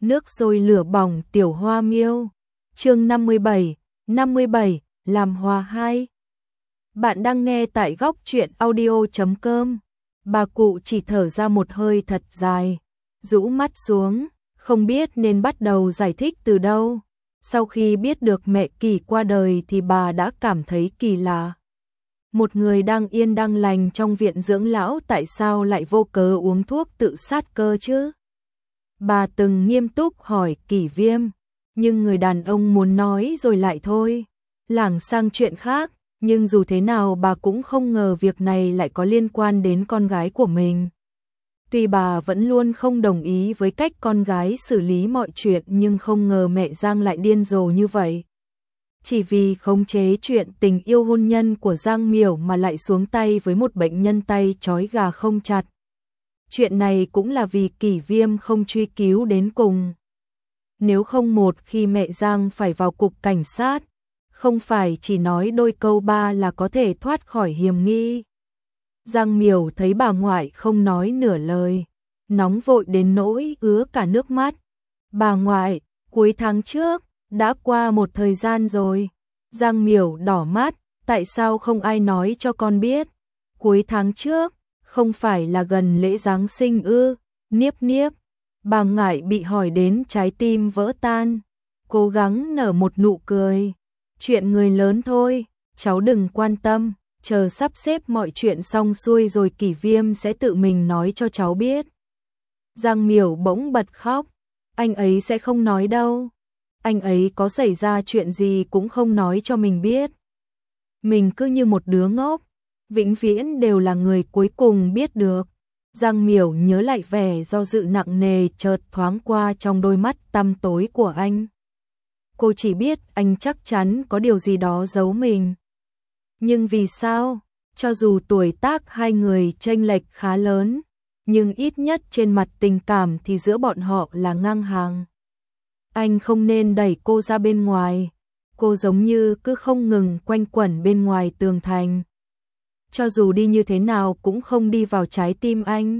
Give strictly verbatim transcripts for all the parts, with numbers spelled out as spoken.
Nước sôi lửa bỏng tiểu hoa miêu. Chương năm mươi bảy, năm mươi bảy, làm hòa hai. Bạn đang nghe tại góc truyện audio chấm com. Bà cụ chỉ thở ra một hơi thật dài, rũ mắt xuống, không biết nên bắt đầu giải thích từ đâu. Sau khi biết được mẹ Kỳ qua đời thì bà đã cảm thấy kỳ lạ. Một người đang yên đang lành trong viện dưỡng lão tại sao lại vô cớ uống thuốc tự sát cơ chứ? Bà từng nghiêm túc hỏi Kỷ Viêm, nhưng người đàn ông muốn nói rồi lại thôi, lảng sang chuyện khác, nhưng dù thế nào bà cũng không ngờ việc này lại có liên quan đến con gái của mình. Tuy bà vẫn luôn không đồng ý với cách con gái xử lý mọi chuyện nhưng không ngờ mẹ Giang lại điên rồ như vậy. Chỉ vì khống chế chuyện tình yêu hôn nhân của Giang Miểu mà lại xuống tay với một bệnh nhân tay trói gà không chặt. Chuyện này cũng là vì Kỷ Viêm không truy cứu đến cùng. Nếu không một khi mẹ Giang phải vào cục cảnh sát, không phải chỉ nói đôi câu ba là có thể thoát khỏi hiểm nghi. Giang Miểu thấy bà ngoại không nói nửa lời, nóng vội đến nỗi ứa cả nước mắt. Bà ngoại, cuối tháng trước, đã qua một thời gian rồi. Giang Miểu đỏ mắt, tại sao không ai nói cho con biết? Cuối tháng trước, không phải là gần lễ Giáng sinh ư? Niếp niếp. Bà ngoại bị hỏi đến trái tim vỡ tan, cố gắng nở một nụ cười. Chuyện người lớn thôi, cháu đừng quan tâm, chờ sắp xếp mọi chuyện xong xuôi rồi Kỷ Viêm sẽ tự mình nói cho cháu biết. Giang Miểu bỗng bật khóc, anh ấy sẽ không nói đâu. Anh ấy có xảy ra chuyện gì cũng không nói cho mình biết. Mình cứ như một đứa ngốc, vĩnh viễn đều là người cuối cùng biết được. Giang Miểu nhớ lại vẻ do dự nặng nề chợt thoáng qua trong đôi mắt tăm tối của anh. Cô chỉ biết anh chắc chắn có điều gì đó giấu mình. Nhưng vì sao? Cho dù tuổi tác hai người chênh lệch khá lớn, nhưng ít nhất trên mặt tình cảm thì giữa bọn họ là ngang hàng. Anh không nên đẩy cô ra bên ngoài. Cô giống như cứ không ngừng quanh quẩn bên ngoài tường thành. Cho dù đi như thế nào cũng không đi vào trái tim anh.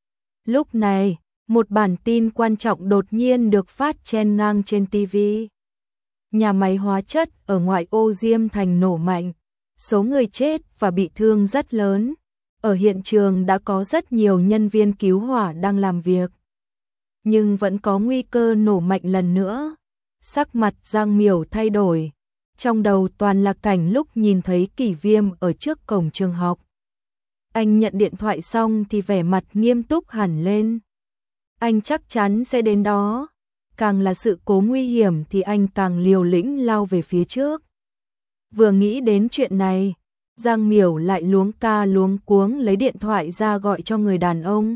Lúc này, một bản tin quan trọng đột nhiên được phát chen ngang trên ti vi. Nhà máy hóa chất ở ngoại ô Diêm Thành nổ mạnh, số người chết và bị thương rất lớn. Ở hiện trường đã có rất nhiều nhân viên cứu hỏa đang làm việc. Nhưng vẫn có nguy cơ nổ mạnh lần nữa. Sắc mặt Giang Miểu thay đổi. Trong đầu toàn là cảnh lúc nhìn thấy Kỷ Viêm ở trước cổng trường học. Anh nhận điện thoại xong thì vẻ mặt nghiêm túc hẳn lên. Anh chắc chắn sẽ đến đó. Càng là sự cố nguy hiểm thì anh càng liều lĩnh lao về phía trước. Vừa nghĩ đến chuyện này, Giang Miểu lại luống ca luống cuống lấy điện thoại ra gọi cho người đàn ông.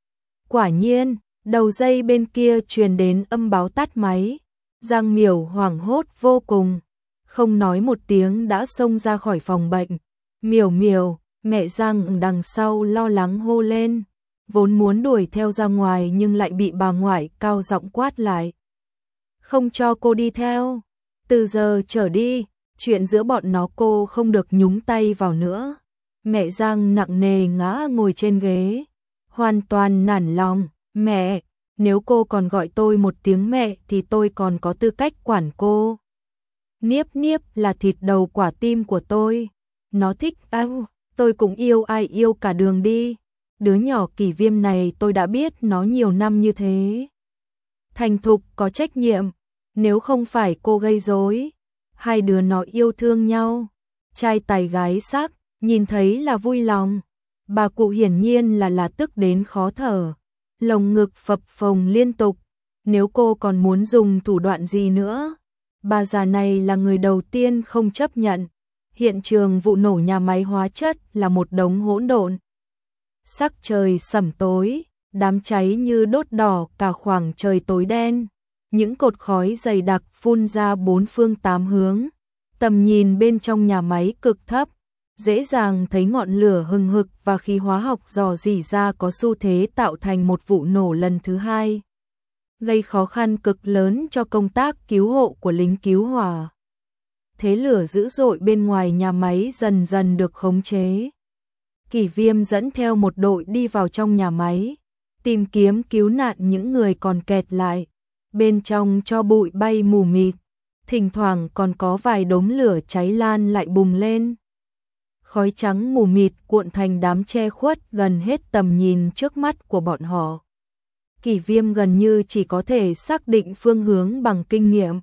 Quả nhiên, đầu dây bên kia truyền đến âm báo tắt máy. Giang Miểu hoảng hốt vô cùng, không nói một tiếng đã xông ra khỏi phòng bệnh. Miểu Miểu, mẹ Giang đằng sau lo lắng hô lên, vốn muốn đuổi theo ra ngoài nhưng lại bị bà ngoại cao giọng quát lại. Không cho cô đi theo, từ giờ trở đi, chuyện giữa bọn nó cô không được nhúng tay vào nữa. Mẹ Giang nặng nề ngã ngồi trên ghế, hoàn toàn nản lòng. Mẹ, nếu cô còn gọi tôi một tiếng mẹ thì tôi còn có tư cách quản cô. Niếp niếp là thịt đầu quả tim của tôi. Nó thích ao, tôi cũng yêu ai yêu cả đường đi. Đứa nhỏ Kỷ Viêm này tôi đã biết nó nhiều năm như thế. Thành thục có trách nhiệm, nếu không phải cô gây rối, hai đứa nó yêu thương nhau. Trai tài gái sắc, nhìn thấy là vui lòng. Bà cụ hiển nhiên là là tức đến khó thở. Lồng ngực phập phồng liên tục. Nếu cô còn muốn dùng thủ đoạn gì nữa? Bà già này là người đầu tiên không chấp nhận. Hiện trường vụ nổ nhà máy hóa chất là một đống hỗn độn. Sắc trời sẩm tối, đám cháy như đốt đỏ cả khoảng trời tối đen. Những cột khói dày đặc phun ra bốn phương tám hướng. Tầm nhìn bên trong nhà máy cực thấp. Dễ dàng thấy ngọn lửa hừng hực và khí hóa học rò rỉ ra có xu thế tạo thành một vụ nổ lần thứ hai, gây khó khăn cực lớn cho công tác cứu hộ của lính cứu hỏa. Thế lửa dữ dội bên ngoài nhà máy dần dần được khống chế. Kỷ Viêm dẫn theo một đội đi vào trong nhà máy, tìm kiếm cứu nạn những người còn kẹt lại. bên trong cho bụi bay mù mịt, thỉnh thoảng còn có vài đốm lửa cháy lan lại bùng lên. Khói trắng mù mịt cuộn thành đám che khuất gần hết tầm nhìn trước mắt của bọn họ. Kỷ Viêm gần như chỉ có thể xác định phương hướng bằng kinh nghiệm.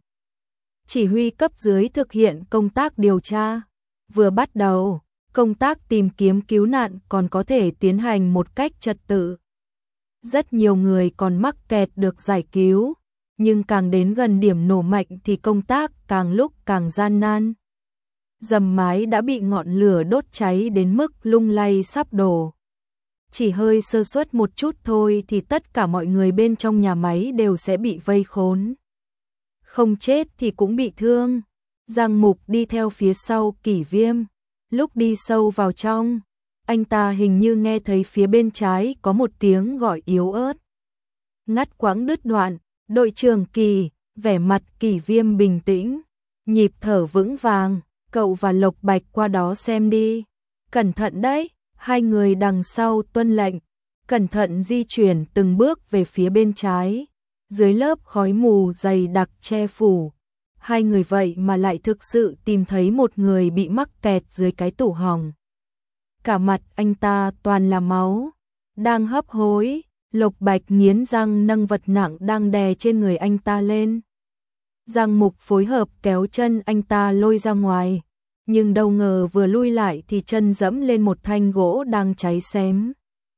Chỉ huy cấp dưới thực hiện công tác điều tra. Vừa bắt đầu, công tác tìm kiếm cứu nạn còn có thể tiến hành một cách trật tự. Rất nhiều người còn mắc kẹt được giải cứu, nhưng càng đến gần điểm nổ mạnh thì công tác càng lúc càng gian nan. Dầm mái đã bị ngọn lửa đốt cháy đến mức lung lay sắp đổ. Chỉ hơi sơ suất một chút thôi thì tất cả mọi người bên trong nhà máy đều sẽ bị vây khốn. Không chết thì cũng bị thương. Giang Mục đi theo phía sau Kỷ Viêm. Lúc đi sâu vào trong, anh ta hình như nghe thấy phía bên trái có một tiếng gọi yếu ớt. Ngắt quãng đứt đoạn, đội trưởng Kỳ, vẻ mặt Kỷ Viêm bình tĩnh, nhịp thở vững vàng, cậu và Lộc Bạch qua đó xem đi. Cẩn thận đấy, hai người đằng sau tuân lệnh, cẩn thận di chuyển từng bước về phía bên trái. Dưới lớp khói mù dày đặc che phủ, hai người vậy mà lại thực sự tìm thấy một người bị mắc kẹt dưới cái tủ hỏng. Cả mặt anh ta toàn là máu, đang hấp hối. Lộc Bạch nghiến răng nâng vật nặng đang đè trên người anh ta lên. Giang Mục phối hợp kéo chân anh ta lôi ra ngoài, nhưng đâu ngờ vừa lui lại thì chân dẫm lên một thanh gỗ đang cháy xém.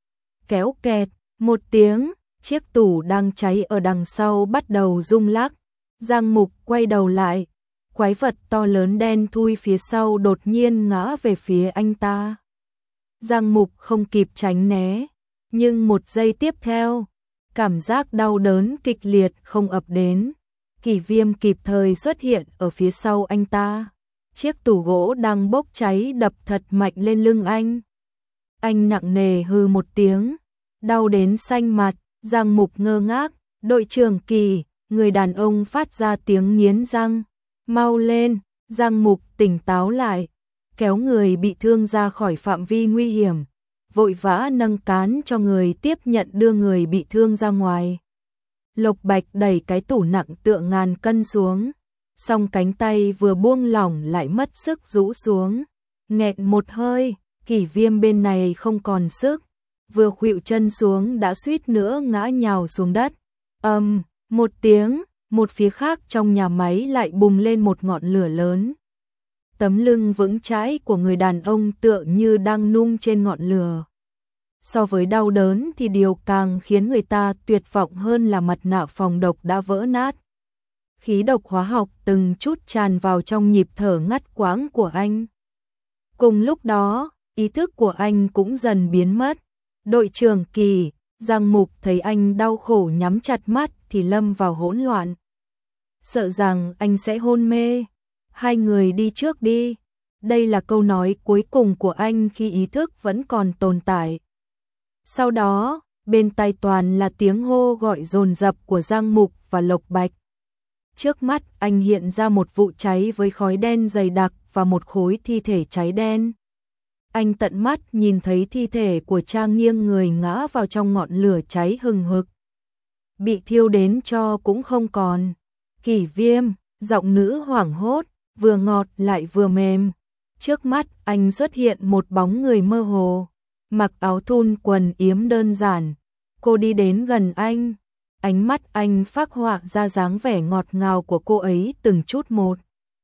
Kéo kẹt, một tiếng, chiếc tủ đang cháy ở đằng sau bắt đầu rung lắc. Giang Mục quay đầu lại, quái vật to lớn đen thui phía sau đột nhiên ngã về phía anh ta. Giang Mục không kịp tránh né, nhưng một giây tiếp theo, cảm giác đau đớn kịch liệt không ập đến. Kỷ Viêm kịp thời xuất hiện ở phía sau anh ta. Chiếc tủ gỗ đang bốc cháy đập thật mạnh lên lưng anh. Anh nặng nề hừ một tiếng, đau đến xanh mặt. Giang Mục ngơ ngác, đội trưởng Kỳ, người đàn ông phát ra tiếng nghiến răng. Mau lên, Giang Mục tỉnh táo lại, kéo người bị thương ra khỏi phạm vi nguy hiểm, vội vã nâng cán cho người tiếp nhận đưa người bị thương ra ngoài. Lộc Bạch đẩy cái tủ nặng tựa ngàn cân xuống, song cánh tay vừa buông lỏng lại mất sức rũ xuống. Nghẹn một hơi, Kỷ Viêm bên này không còn sức, vừa khuỵu chân xuống đã suýt nữa ngã nhào xuống đất. Ầm, um, một tiếng, một phía khác trong nhà máy lại bùng lên một ngọn lửa lớn. Tấm lưng vững chãi của người đàn ông tựa như đang nung trên ngọn lửa. So với đau đớn thì điều càng khiến người ta tuyệt vọng hơn là mặt nạ phòng độc đã vỡ nát. Khí độc hóa học từng chút tràn vào trong nhịp thở ngắt quãng của anh. Cùng lúc đó, ý thức của anh cũng dần biến mất. Đội trưởng Kỳ, Giang Mục thấy anh đau khổ nhắm chặt mắt thì lâm vào hỗn loạn. Sợ rằng anh sẽ hôn mê. Hai người đi trước đi. Đây là câu nói cuối cùng của anh khi ý thức vẫn còn tồn tại. Sau đó, bên tai toàn là tiếng hô gọi dồn dập của Giang Mục và Lộc Bạch. Trước mắt anh hiện ra một vụ cháy với khói đen dày đặc và một khối thi thể cháy đen. Anh tận mắt nhìn thấy thi thể của cha nghiêng người ngã vào trong ngọn lửa cháy hừng hực. Bị thiêu đến tro cũng không còn. Kỷ Viêm, giọng nữ hoảng hốt, vừa ngọt lại vừa mềm. Trước mắt anh xuất hiện một bóng người mơ hồ, mặc áo thun quần yếm đơn giản. Cô đi đến gần anh, ánh mắt anh phác họa ra dáng vẻ ngọt ngào của cô ấy từng chút một.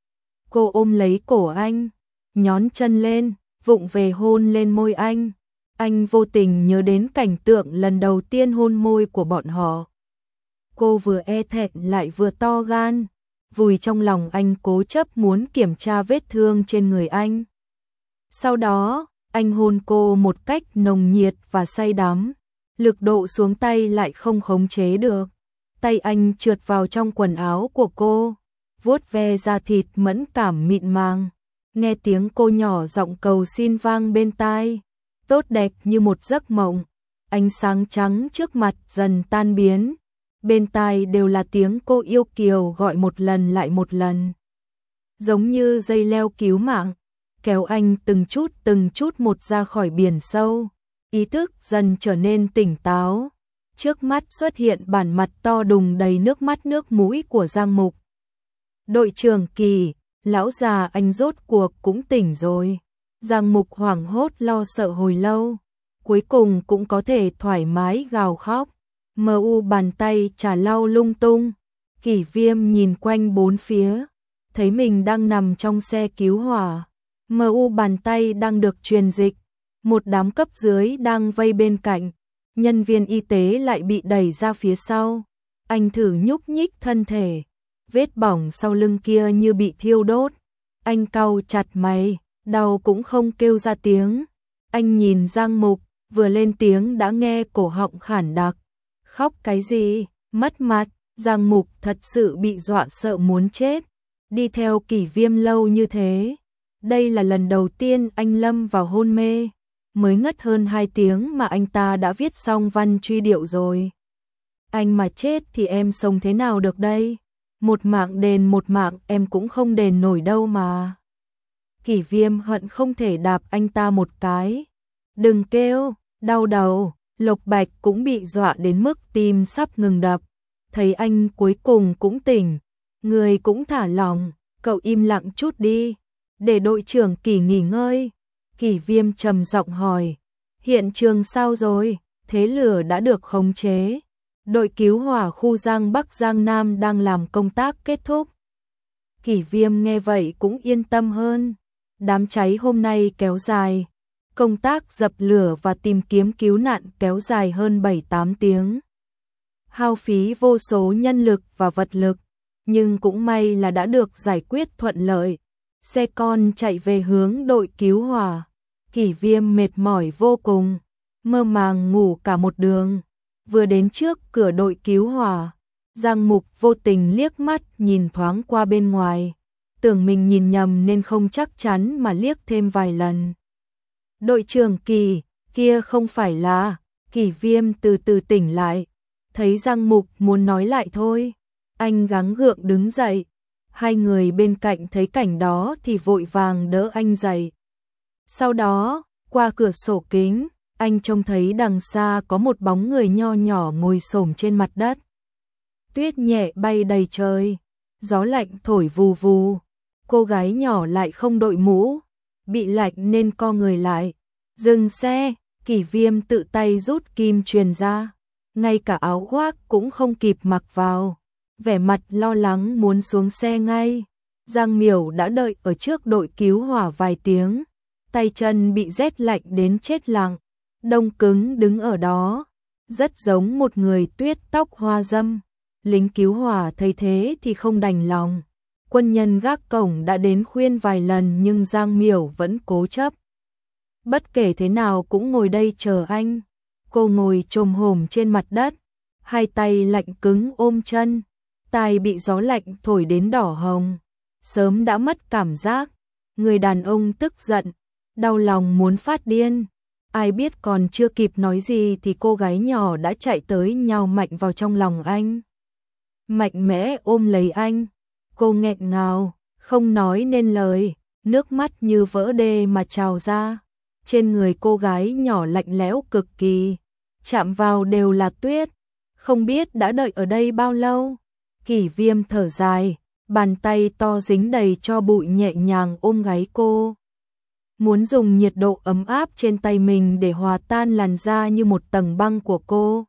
Cô ôm lấy cổ anh, nhón chân lên, vụng về hôn lên môi anh. Anh vô tình nhớ đến cảnh tượng lần đầu tiên hôn môi của bọn họ. Cô vừa e thẹn lại vừa to gan, vùi trong lòng anh cố chấp muốn kiểm tra vết thương trên người anh. Sau đó, anh hôn cô một cách nồng nhiệt và say đắm, lực độ xuống tay lại không khống chế được. Tay anh trượt vào trong quần áo của cô, vuốt ve da thịt mẫn cảm mịn màng. Nghe tiếng cô nhỏ giọng cầu xin vang bên tai, tốt đẹp như một giấc mộng. Ánh sáng trắng trước mặt dần tan biến, bên tai đều là tiếng cô yêu kiều gọi một lần lại một lần. Giống như dây leo cứu mạng, kéo anh từng chút từng chút một ra khỏi biển sâu. Ý thức dần trở nên tỉnh táo, Trước mắt xuất hiện bản mặt to đùng đầy nước mắt nước mũi của Giang Mục. Đội trưởng Kỳ, lão già anh rốt cuộc cũng tỉnh rồi. Giang Mục hoảng hốt lo sợ hồi lâu, cuối cùng cũng có thể thoải mái gào khóc. Mờ u bàn tay chà lau lung tung. Kỷ Viêm nhìn quanh bốn phía, thấy mình đang nằm trong xe cứu hỏa. Mờ u bàn tay đang được truyền dịch, một đám cấp dưới đang vây bên cạnh, nhân viên y tế lại bị đẩy ra phía sau. Anh thử nhúc nhích thân thể, vết bỏng sau lưng kia như bị thiêu đốt. Anh cau chặt mày, đau cũng không kêu ra tiếng. Anh nhìn Giang Mục, vừa lên tiếng đã nghe cổ họng khản đặc. Khóc cái gì, mất mặt. Giang Mục thật sự bị dọa sợ muốn chết. Đi theo Kỷ Viêm lâu như thế, đây là lần đầu tiên anh lâm vào hôn mê. Mới ngất hơn hai tiếng mà anh ta đã viết xong văn truy điệu rồi. Anh mà chết thì em sống thế nào được đây? Một mạng đền một mạng em cũng không đền nổi đâu mà. Kỷ Viêm hận không thể đạp anh ta một cái. Đừng kêu, đau đầu. Lộc Bạch cũng bị dọa đến mức tim sắp ngừng đập. Thấy anh cuối cùng cũng tỉnh, người cũng thả lòng, cậu im lặng chút đi, để đội trưởng Kỷ nghỉ ngơi. Kỷ Viêm trầm giọng hỏi, hiện trường sao rồi? Thế lửa đã được khống chế. Đội cứu hỏa khu Giang Bắc Giang Nam đang làm công tác kết thúc. Kỷ Viêm nghe vậy cũng yên tâm hơn. Đám cháy hôm nay kéo dài, công tác dập lửa và tìm kiếm cứu nạn kéo dài hơn bảy tám tiếng. Hao phí vô số nhân lực và vật lực, nhưng cũng may là đã được giải quyết thuận lợi. Xe con chạy về hướng đội cứu hỏa. Kỷ Viêm mệt mỏi vô cùng, mơ màng ngủ cả một đường. Vừa đến trước cửa đội cứu hỏa, Giang Mục vô tình liếc mắt nhìn thoáng qua bên ngoài, tưởng mình nhìn nhầm nên không chắc chắn mà liếc thêm vài lần. Đội trưởng Kỳ, kia không phải là... Kỷ Viêm từ từ tỉnh lại, thấy Giang Mục muốn nói lại thôi. Anh gắng gượng đứng dậy. Hai người bên cạnh thấy cảnh đó thì vội vàng đỡ anh dậy. Sau đó, qua cửa sổ kính, anh trông thấy đằng xa có một bóng người nho nhỏ ngồi xổm trên mặt đất. Tuyết nhẹ bay đầy trời, gió lạnh thổi vù vù. Cô gái nhỏ lại không đội mũ, bị lạnh nên co người lại. Dừng xe, Kỷ Viêm tự tay rút kim truyền ra, ngay cả áo khoác cũng không kịp mặc vào, vẻ mặt lo lắng muốn xuống xe ngay. Giang Miểu đã đợi ở trước đội cứu hỏa vài tiếng, tay chân bị rét lạnh đến chết lặng, đông cứng đứng ở đó, rất giống một người tuyết tóc hoa dâm. Lính cứu hỏa thấy thế thì không đành lòng. Quân nhân gác cổng đã đến khuyên vài lần nhưng Giang Miểu vẫn cố chấp. Bất kể thế nào cũng ngồi đây chờ anh. Cô ngồi chồm hổm trên mặt đất, hai tay lạnh cứng ôm chân, tai bị gió lạnh thổi đến đỏ hồng, sớm đã mất cảm giác. Người đàn ông tức giận, đau lòng muốn phát điên. Ai biết còn chưa kịp nói gì thì cô gái nhỏ đã chạy tới nhào mạnh vào trong lòng anh. Mạnh mẽ ôm lấy anh, cô nghẹn ngào, không nói nên lời, nước mắt như vỡ đê mà trào ra. Trên người cô gái nhỏ lạnh lẽo cực kỳ, chạm vào đều là tuyết, không biết đã đợi ở đây bao lâu. Kỷ Viêm thở dài, bàn tay to dính đầy tro bụi nhẹ nhàng ôm gáy cô. Muốn dùng nhiệt độ ấm áp trên tay mình để hòa tan làn da như một tầng băng của cô.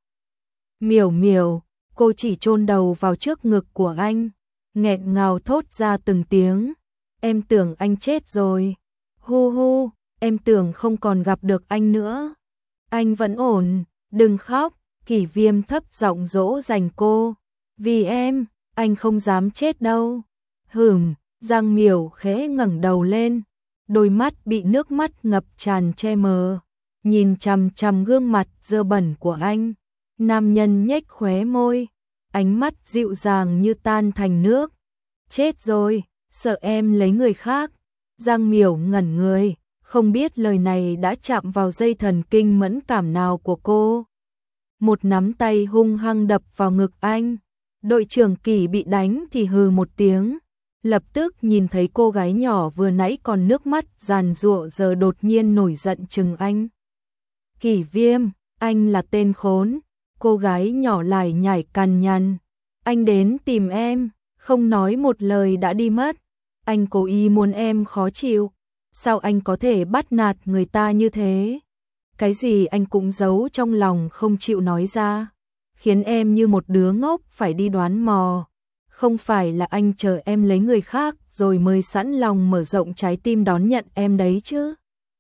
Miểu miểu, cô chỉ chôn đầu vào trước ngực của anh, nghẹn ngào thốt ra từng tiếng. Em tưởng anh chết rồi. Hu hu, em tưởng không còn gặp được anh nữa. Anh vẫn ổn, đừng khóc. Kỷ Viêm thấp giọng dỗ dành cô. Vì em, anh không dám chết đâu. Hửm, Giang Miểu khẽ ngẩng đầu lên, đôi mắt bị nước mắt ngập tràn che mờ, nhìn chằm chằm gương mặt dơ bẩn của anh. Nam nhân nhếch khóe môi, ánh mắt dịu dàng như tan thành nước. Chết rồi, sợ em lấy người khác. Giang Miểu ngẩn người, không biết lời này đã chạm vào dây thần kinh mẫn cảm nào của cô. Một nắm tay hung hăng đập vào ngực anh. Đội trưởng Kỷ bị đánh thì hừ một tiếng, lập tức nhìn thấy cô gái nhỏ vừa nãy còn nước mắt giàn giụa giờ đột nhiên nổi giận chừng anh. Kỷ Viêm, anh là tên khốn, Cô gái nhỏ lại nhảy cằn nhằn. Anh đến tìm em, không nói một lời đã đi mất. Anh cố ý muốn em khó chịu. Sao anh có thể bắt nạt người ta như thế? Cái gì anh cũng giấu trong lòng không chịu nói ra, khiến em như một đứa ngốc phải đi đoán mò. Không phải là anh chờ em lấy người khác rồi mới sẵn lòng mở rộng trái tim đón nhận em đấy chứ.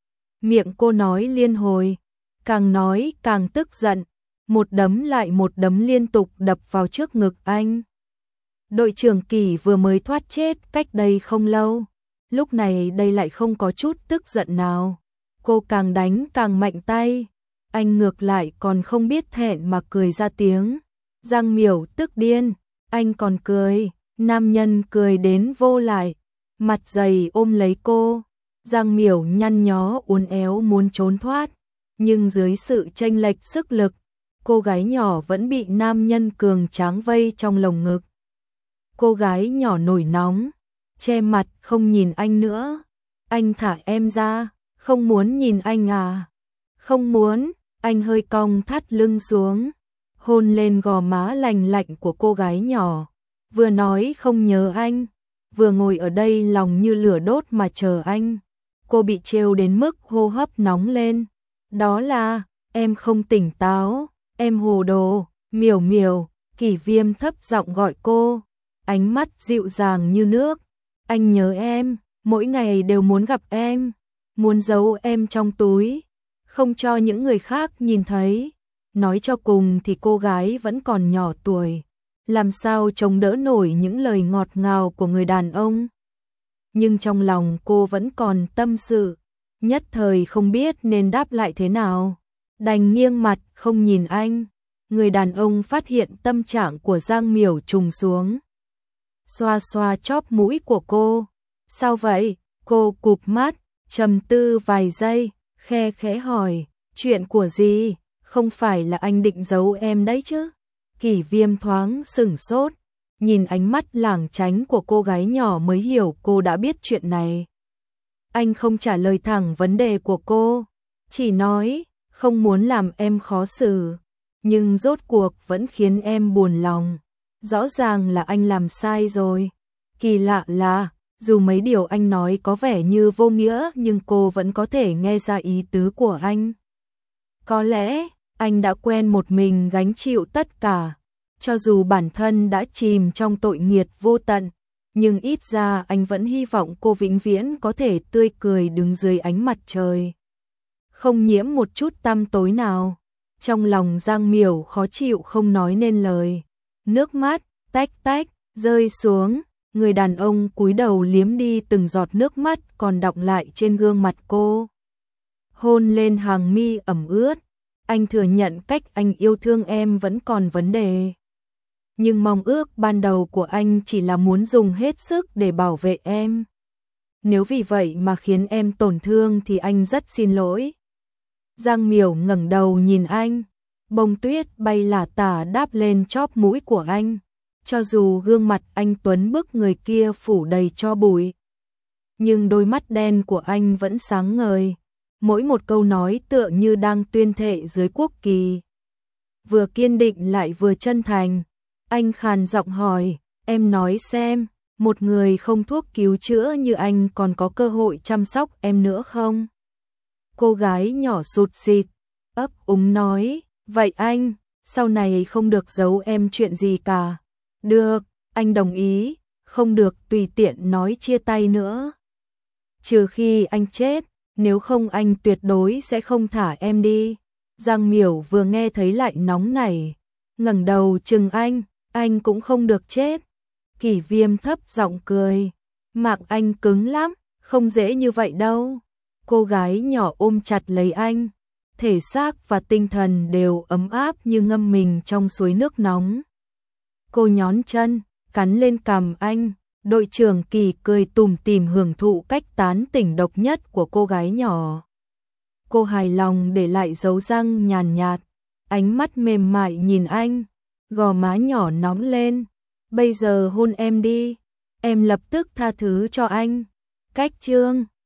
Miệng cô nói liên hồi, càng nói càng tức giận, một đấm lại một đấm liên tục đập vào trước ngực anh. Đội trưởng Kỳ vừa mới thoát chết cách đây không lâu, lúc này đây lại không có chút tức giận nào. Cô càng đánh càng mạnh tay, anh ngược lại còn không biết thẹn mà cười ra tiếng. Giang Miểu tức điên, anh còn cười, nam nhân cười đến vô lại, mặt dày ôm lấy cô. Giang Miểu nhăn nhó uốn éo muốn trốn thoát, nhưng dưới sự chênh lệch sức lực, cô gái nhỏ vẫn bị nam nhân cường tráng vây trong lồng ngực. Cô gái nhỏ nổi nóng, che mặt không nhìn anh nữa. Anh thả em ra, không muốn nhìn anh à? Không muốn, anh hơi cong thắt lưng xuống, hôn lên gò má lành lạnh của cô gái nhỏ. Vừa nói không nhớ anh, vừa ngồi ở đây lòng như lửa đốt mà chờ anh. Cô bị trêu đến mức hô hấp nóng lên. Đó là, em không tỉnh táo, em hồ đồ. Miểu Miểu, Kỷ Viêm thấp giọng gọi cô, ánh mắt dịu dàng như nước. Anh nhớ em, mỗi ngày đều muốn gặp em, muốn giấu em trong túi, không cho những người khác nhìn thấy. Nói cho cùng thì cô gái vẫn còn nhỏ tuổi, làm sao chống đỡ nổi những lời ngọt ngào của người đàn ông. Nhưng trong lòng cô vẫn còn tâm sự, nhất thời không biết nên đáp lại thế nào, đành nghiêng mặt không nhìn anh. Người đàn ông phát hiện tâm trạng của Giang Miểu trùng xuống, xoa xoa chóp mũi của cô. Sao vậy? Cô cụp mắt, trầm tư vài giây, khe khẽ hỏi, chuyện của gì? Không phải là anh định giấu em đấy chứ? Kỷ Viêm thoáng sửng sốt, nhìn ánh mắt lảng tránh của cô gái nhỏ mới hiểu cô đã biết chuyện này. Anh không trả lời thẳng vấn đề của cô, chỉ nói, không muốn làm em khó xử, nhưng rốt cuộc vẫn khiến em buồn lòng. Rõ ràng là anh làm sai rồi. Kỳ lạ là, dù mấy điều anh nói có vẻ như vô nghĩa nhưng cô vẫn có thể nghe ra ý tứ của anh. Có lẽ, anh đã quen một mình gánh chịu tất cả. Cho dù bản thân đã chìm trong tội nghiệt vô tận, nhưng ít ra anh vẫn hy vọng cô vĩnh viễn có thể tươi cười đứng dưới ánh mặt trời, không nhiễm một chút tăm tối nào. Trong lòng Giang Miểu khó chịu không nói nên lời, nước mắt tách tách rơi xuống. Người đàn ông cúi đầu liếm đi từng giọt nước mắt còn đọng lại trên gương mặt cô, hôn lên hàng mi ẩm ướt. Anh thừa nhận cách anh yêu thương em vẫn còn vấn đề, nhưng mong ước ban đầu của anh chỉ là muốn dùng hết sức để bảo vệ em. Nếu vì vậy mà khiến em tổn thương thì anh rất xin lỗi. Giang Miểu ngẩng đầu nhìn anh, bông tuyết bay lả tả đáp lên chóp mũi của anh. Cho dù gương mặt anh tuấn bức người kia phủ đầy tro bụi, nhưng đôi mắt đen của anh vẫn sáng ngời. Mỗi một câu nói tựa như đang tuyên thệ dưới quốc kỳ, vừa kiên định lại vừa chân thành. Anh khàn giọng hỏi, em nói xem, một người không thuốc cứu chữa như anh còn có cơ hội chăm sóc em nữa không? Cô gái nhỏ sụt sịt, ấp úng nói, vậy anh, sau này không được giấu em chuyện gì cả. Được, anh đồng ý, không được tùy tiện nói chia tay nữa. Trừ khi anh chết, nếu không anh tuyệt đối sẽ không thả em đi. Giang Miểu vừa nghe thấy lại nóng nảy, ngẩng đầu chừng anh, anh cũng không được chết. Kỷ Viêm thấp giọng cười, mạng anh cứng lắm, không dễ như vậy đâu. Cô gái nhỏ ôm chặt lấy anh, thể xác và tinh thần đều ấm áp như ngâm mình trong suối nước nóng. Cô nhón chân, cắn lên cằm anh. Đội trưởng Kỳ cười tủm tỉm hưởng thụ cách tán tỉnh độc nhất của cô gái nhỏ. Cô hài lòng để lại dấu răng nhàn nhạt, ánh mắt mềm mại nhìn anh, gò má nhỏ nóng lên. Bây giờ hôn em đi, em lập tức tha thứ cho anh. Cách chương